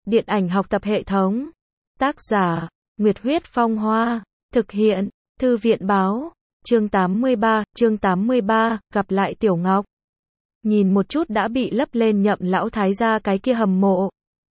Điện ảnh học tập hệ thống. Tác giả, Nguyệt Huyết Phong Hoa. Thực hiện, Thư viện Báo. Chương 83, gặp lại Tiểu Ngọc. Nhìn một chút đã bị lấp lên Nhậm lão thái gia cái kia hầm mộ.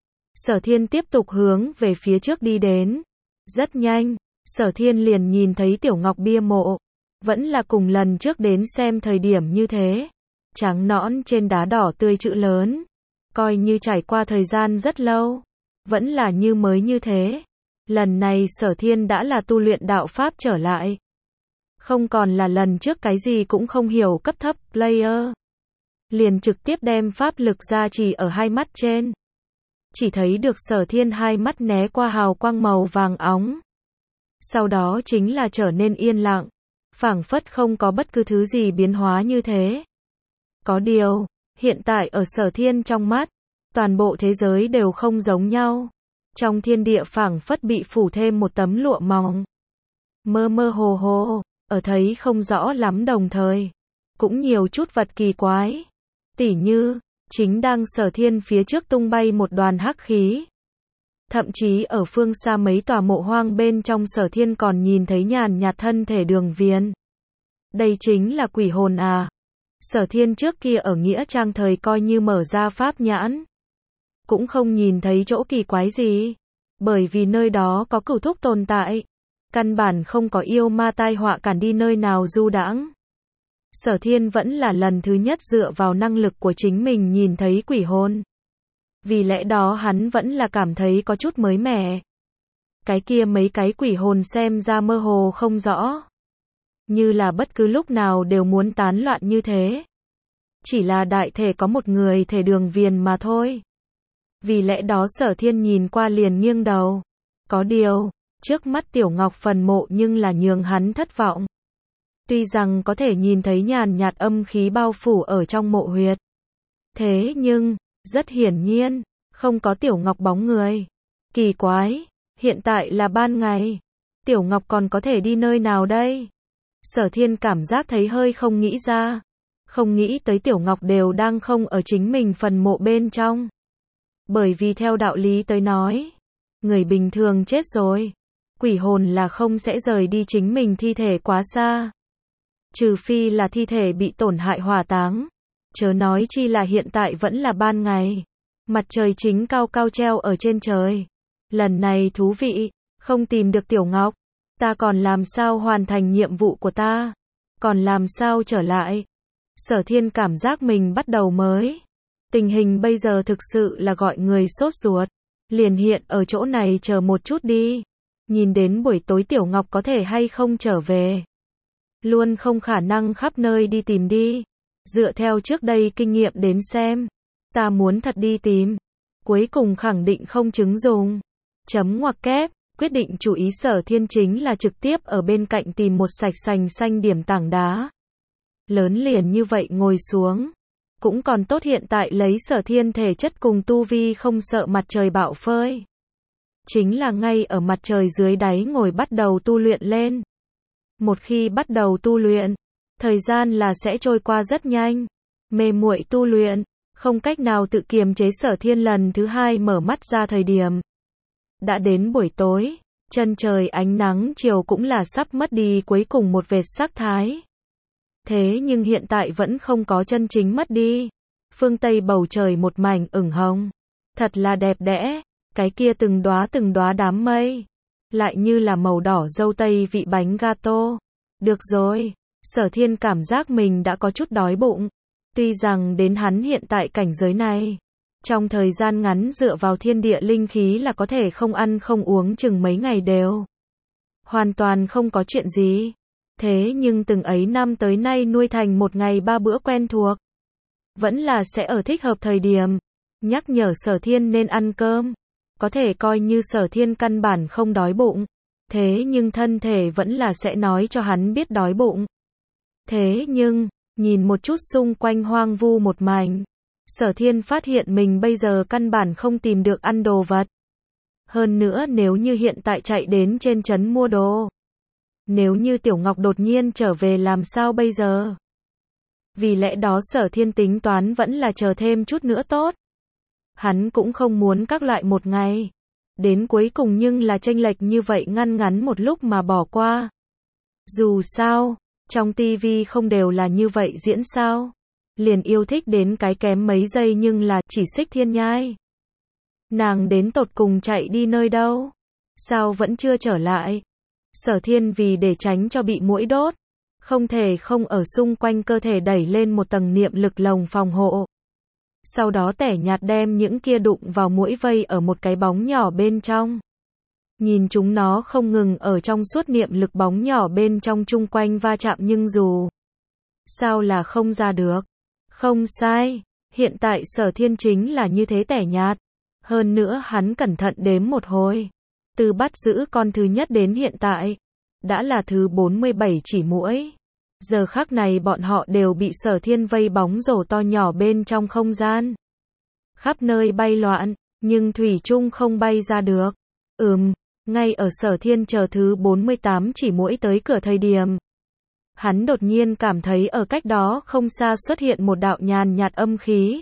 Sở Thiên tiếp tục hướng về phía trước đi đến. Rất nhanh, Sở Thiên liền nhìn thấy Tiểu Ngọc bia mộ. Vẫn là cùng lần trước đến xem thời điểm như thế. Trắng nõn trên đá đỏ tươi chữ lớn. Coi như trải qua thời gian rất lâu. Vẫn là như mới như thế. Lần này Sở Thiên đã là tu luyện đạo pháp trở lại. Không còn là lần trước cái gì cũng không hiểu cấp thấp player. Liền trực tiếp đem pháp lực gia trì ở hai mắt trên. Chỉ thấy được Sở Thiên hai mắt né qua hào quang màu vàng óng. Sau đó chính là trở nên yên lặng. Phảng phất không có bất cứ thứ gì biến hóa như thế. Có điều, hiện tại ở Sở Thiên trong mắt, toàn bộ thế giới đều không giống nhau. Trong thiên địa phảng phất bị phủ thêm một tấm lụa mỏng. Mơ mơ hồ hồ, ở thấy không rõ lắm đồng thời. Cũng nhiều chút vật kỳ quái. Tỉ như, chính đang Sở Thiên phía trước tung bay một đoàn hắc khí. Thậm chí ở phương xa mấy tòa mộ hoang bên trong Sở Thiên còn nhìn thấy nhàn nhạt thân thể Đường Viền. Đây chính là quỷ hồn à. Sở Thiên trước kia ở Nghĩa Trang thời coi như mở ra pháp nhãn. Cũng không nhìn thấy chỗ kỳ quái gì. Bởi vì nơi đó có cửu thúc tồn tại. Căn bản không có yêu ma tai họa cản đi nơi nào du đãng. Sở Thiên vẫn là lần thứ nhất dựa vào năng lực của chính mình nhìn thấy quỷ hồn. Vì lẽ đó hắn vẫn là cảm thấy có chút mới mẻ. Cái kia mấy cái quỷ hồn xem ra mơ hồ không rõ. Như là bất cứ lúc nào đều muốn tán loạn như thế. Chỉ là đại thể có một người thể Đường Viền mà thôi. Vì lẽ đó Sở Thiên nhìn qua liền nghiêng đầu. Có điều, trước mắt Tiểu Ngọc phần mộ nhưng là nhường hắn thất vọng. Tuy rằng có thể nhìn thấy nhàn nhạt âm khí bao phủ ở trong mộ huyệt. Thế nhưng, rất hiển nhiên, không có Tiểu Ngọc bóng người. Kỳ quái, hiện tại là ban ngày. Tiểu Ngọc còn có thể đi nơi nào đây? Sở Thiên cảm giác thấy hơi không nghĩ ra. Không nghĩ tới Tiểu Ngọc đều đang không ở chính mình phần mộ bên trong. Bởi vì theo đạo lý tới nói, người bình thường chết rồi. Quỷ hồn là không sẽ rời đi chính mình thi thể quá xa. Trừ phi là thi thể bị tổn hại hỏa táng. Chớ nói chi là hiện tại vẫn là ban ngày. Mặt trời chính cao cao treo ở trên trời. Lần này thú vị, không tìm được Tiểu Ngọc. Ta còn làm sao hoàn thành nhiệm vụ của ta? Còn làm sao trở lại? Sở Thiên cảm giác mình bắt đầu mới. Tình hình bây giờ thực sự là gọi người sốt ruột. Liền hiện ở chỗ này chờ một chút đi. Nhìn đến buổi tối Tiểu Ngọc có thể hay không trở về. Luôn không khả năng khắp nơi đi tìm đi. Dựa theo trước đây kinh nghiệm đến xem. Ta muốn thật đi tìm. Cuối cùng khẳng định không chứng dùng. Chấm ngoặc kép. Quyết định chú ý Sở Thiên chính là trực tiếp ở bên cạnh tìm một sạch sành xanh điểm tảng đá. Lớn liền như vậy ngồi xuống. Cũng còn tốt hiện tại lấy Sở Thiên thể chất cùng tu vi không sợ mặt trời bạo phơi. Chính là ngay ở mặt trời dưới đáy ngồi bắt đầu tu luyện lên. Một khi bắt đầu tu luyện, thời gian là sẽ trôi qua rất nhanh. Mê muội tu luyện, không cách nào tự kiềm chế Sở Thiên lần thứ hai mở mắt ra thời điểm. Đã đến buổi tối, chân trời ánh nắng chiều cũng là sắp mất đi cuối cùng một vệt sắc thái. Thế nhưng hiện tại vẫn không có chân chính mất đi. Phương Tây bầu trời một mảnh ửng hồng. Thật là đẹp đẽ, cái kia từng đóa đám mây. Lại như là màu đỏ dâu tây vị bánh gato. Được rồi, Sở Thiên cảm giác mình đã có chút đói bụng. Tuy rằng đến hắn hiện tại cảnh giới này. Trong thời gian ngắn dựa vào thiên địa linh khí là có thể không ăn không uống chừng mấy ngày đều. Hoàn toàn không có chuyện gì. Thế nhưng từng ấy năm tới nay nuôi thành một ngày 3 bữa quen thuộc. Vẫn là sẽ ở thích hợp thời điểm. Nhắc nhở Sở Thiên nên ăn cơm. Có thể coi như Sở Thiên căn bản không đói bụng. Thế nhưng thân thể vẫn là sẽ nói cho hắn biết đói bụng. Thế nhưng, nhìn một chút xung quanh hoang vu một mảnh. Sở Thiên phát hiện mình bây giờ căn bản không tìm được ăn đồ vật. Hơn nữa nếu như hiện tại chạy đến trên trấn mua đồ. Nếu như Tiểu Ngọc đột nhiên trở về làm sao bây giờ? Vì lẽ đó Sở Thiên tính toán vẫn là chờ thêm chút nữa tốt. Hắn cũng không muốn các loại một ngày. Đến cuối cùng nhưng là chênh lệch như vậy ngăn ngắn một lúc mà bỏ qua. Dù sao, trong tivi không đều là như vậy diễn sao. Liền yêu thích đến cái kém mấy giây nhưng là chỉ Xích Thiên Nhai. Nàng đến tột cùng chạy đi nơi đâu? Sao vẫn chưa trở lại? Sở Thiên vì để tránh cho bị muỗi đốt, không thể không ở xung quanh cơ thể đẩy lên một tầng niệm lực lồng phòng hộ. Sau đó tẻ nhạt đem những kia đụng vào muỗi vây ở một cái bóng nhỏ bên trong. Nhìn chúng nó không ngừng ở trong suốt niệm lực bóng nhỏ bên trong chung quanh va chạm nhưng dù sao là không ra được. Không sai, hiện tại Sở Thiên chính là như thế tẻ nhạt. Hơn nữa hắn cẩn thận đếm một hồi. Từ bắt giữ con thứ nhất đến hiện tại, đã là thứ 47 chỉ muỗi. Giờ khắc này bọn họ đều bị Sở Thiên vây bóng rổ to nhỏ bên trong không gian. Khắp nơi bay loạn, nhưng thủy chung không bay ra được. Ngay ở Sở Thiên chờ thứ 48 chỉ muỗi tới cửa thời điểm. Hắn đột nhiên cảm thấy ở cách đó không xa xuất hiện một đạo nhàn nhạt âm khí.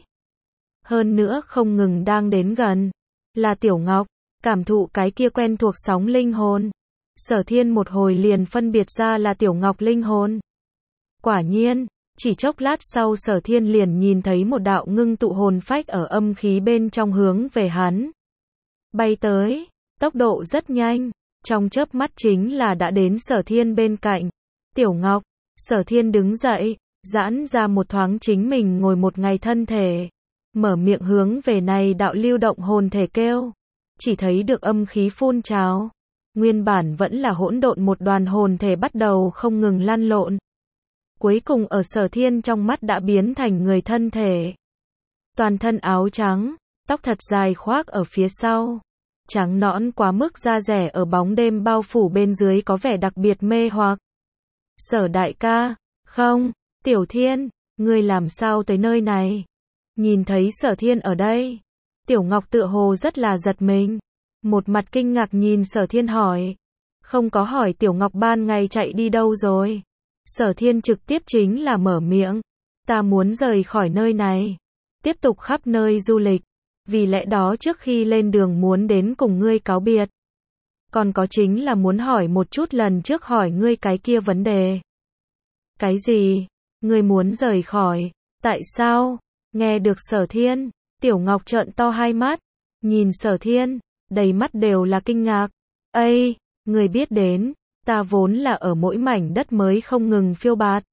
Hơn nữa không ngừng đang đến gần. Là Tiểu Ngọc, cảm thụ cái kia quen thuộc sóng linh hồn. Sở Thiên một hồi liền phân biệt ra là Tiểu Ngọc linh hồn. Quả nhiên, chỉ chốc lát sau Sở Thiên liền nhìn thấy một đạo ngưng tụ hồn phách ở âm khí bên trong hướng về hắn. Bay tới, tốc độ rất nhanh, trong chớp mắt chính là đã đến Sở Thiên bên cạnh. Tiểu Ngọc, Sở Thiên đứng dậy, giãn ra một thoáng chính mình ngồi một ngày thân thể. Mở miệng hướng về này đạo lưu động hồn thể kêu. Chỉ thấy được âm khí phun trào. Nguyên bản vẫn là hỗn độn một đoàn hồn thể bắt đầu không ngừng lăn lộn. Cuối cùng ở Sở Thiên trong mắt đã biến thành người thân thể. Toàn thân áo trắng, tóc thật dài khoác ở phía sau. Trắng nõn quá mức da rẻ ở bóng đêm bao phủ bên dưới có vẻ đặc biệt mê hoặc. Sở đại ca, không, Tiểu Thiên, ngươi làm sao tới nơi này? Nhìn thấy Sở Thiên ở đây, Tiểu Ngọc tựa hồ rất là giật mình. Một mặt kinh ngạc nhìn Sở Thiên hỏi. Không có hỏi Tiểu Ngọc ban ngày chạy đi đâu rồi. Sở Thiên trực tiếp chính là mở miệng. Ta muốn rời khỏi nơi này. Tiếp tục khắp nơi du lịch. Vì lẽ đó trước khi lên đường muốn đến cùng ngươi cáo biệt. Còn có chính là muốn hỏi một chút lần trước hỏi ngươi cái kia vấn đề. Cái gì? Ngươi muốn rời khỏi? Tại sao? Nghe được Sở Thiên, Tiểu Ngọc trợn to hai mắt. Nhìn Sở Thiên, đầy mắt đều là kinh ngạc. Ây, người biết đến, ta vốn là ở mỗi mảnh đất mới không ngừng phiêu bạt.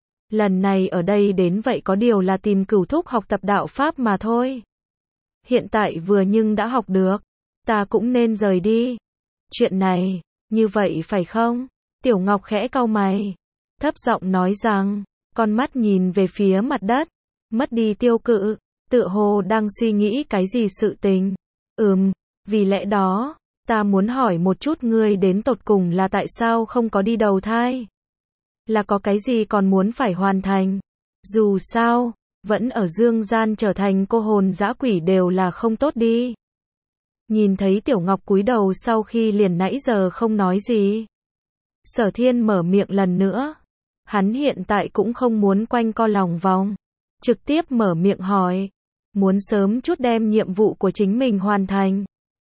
Lần này ở đây đến vậy có điều là tìm Cửu Thúc học tập đạo Pháp mà thôi. Hiện tại vừa nhưng đã học được, ta cũng nên rời đi. Chuyện này, như vậy phải không? Tiểu Ngọc khẽ cau mày, thấp giọng nói rằng, con mắt nhìn về phía mặt đất, mất đi tiêu cự, tựa hồ đang suy nghĩ cái gì sự tình. Vì lẽ đó, ta muốn hỏi một chút ngươi đến tột cùng là tại sao không có đi đầu thai? Là có cái gì còn muốn phải hoàn thành? Dù sao, vẫn ở dương gian trở thành cô hồn dã quỷ đều là không tốt đi. Nhìn thấy Tiểu Ngọc cúi đầu sau khi liền nãy giờ không nói gì. Sở Thiên mở miệng lần nữa. Hắn hiện tại cũng không muốn quanh co lòng vòng. Trực tiếp mở miệng hỏi. Muốn sớm chút đem nhiệm vụ của chính mình hoàn thành.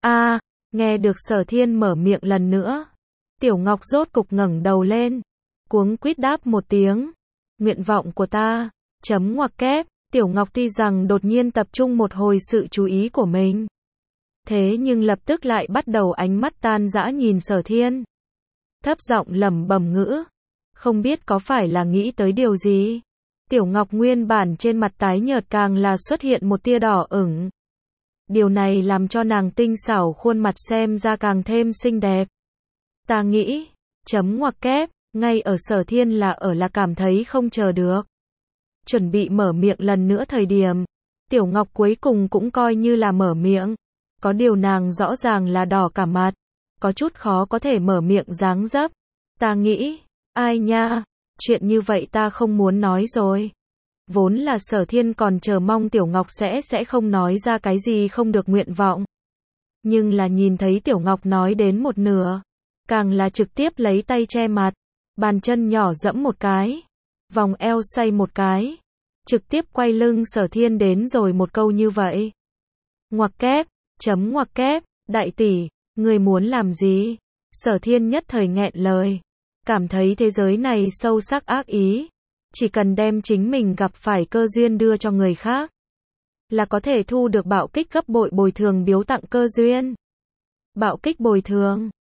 Nghe được Sở Thiên mở miệng lần nữa. Tiểu Ngọc rốt cục ngẩng đầu lên. Cuống quýt đáp một tiếng. Nguyện vọng của ta. Chấm ngoặc kép. Tiểu Ngọc tuy rằng đột nhiên tập trung một hồi sự chú ý của mình. Thế nhưng lập tức lại bắt đầu ánh mắt tan dã nhìn Sở Thiên. Thấp giọng lẩm bẩm ngữ. Không biết có phải là nghĩ tới điều gì. Tiểu Ngọc nguyên bản trên mặt tái nhợt càng là xuất hiện một tia đỏ ửng. Điều này làm cho nàng tinh xảo khuôn mặt xem ra càng thêm xinh đẹp. Ta nghĩ, chấm ngoặc kép, ngay ở Sở Thiên là cảm thấy không chờ được. Chuẩn bị mở miệng lần nữa thời điểm. Tiểu Ngọc cuối cùng cũng coi như là mở miệng. Có điều nàng rõ ràng là đỏ cả mặt. Có chút khó có thể mở miệng dáng dấp. Ta nghĩ, ai nha, chuyện như vậy ta không muốn nói rồi. Vốn là Sở Thiên còn chờ mong Tiểu Ngọc sẽ không nói ra cái gì không được nguyện vọng. Nhưng là nhìn thấy Tiểu Ngọc nói đến một nửa. Càng là trực tiếp lấy tay che mặt. Bàn chân nhỏ dẫm một cái. Vòng eo xoay một cái. Trực tiếp quay lưng Sở Thiên đến rồi một câu như vậy. Ngoặc kép, ngoặc kép, đại tỷ, người muốn làm gì? Sở Thiên nhất thời nghẹn lời. Cảm thấy thế giới này sâu sắc ác ý. Chỉ cần đem chính mình gặp phải cơ duyên đưa cho người khác, là có thể thu được bạo kích gấp bội bồi thường biếu tặng cơ duyên. Bạo kích bồi thường.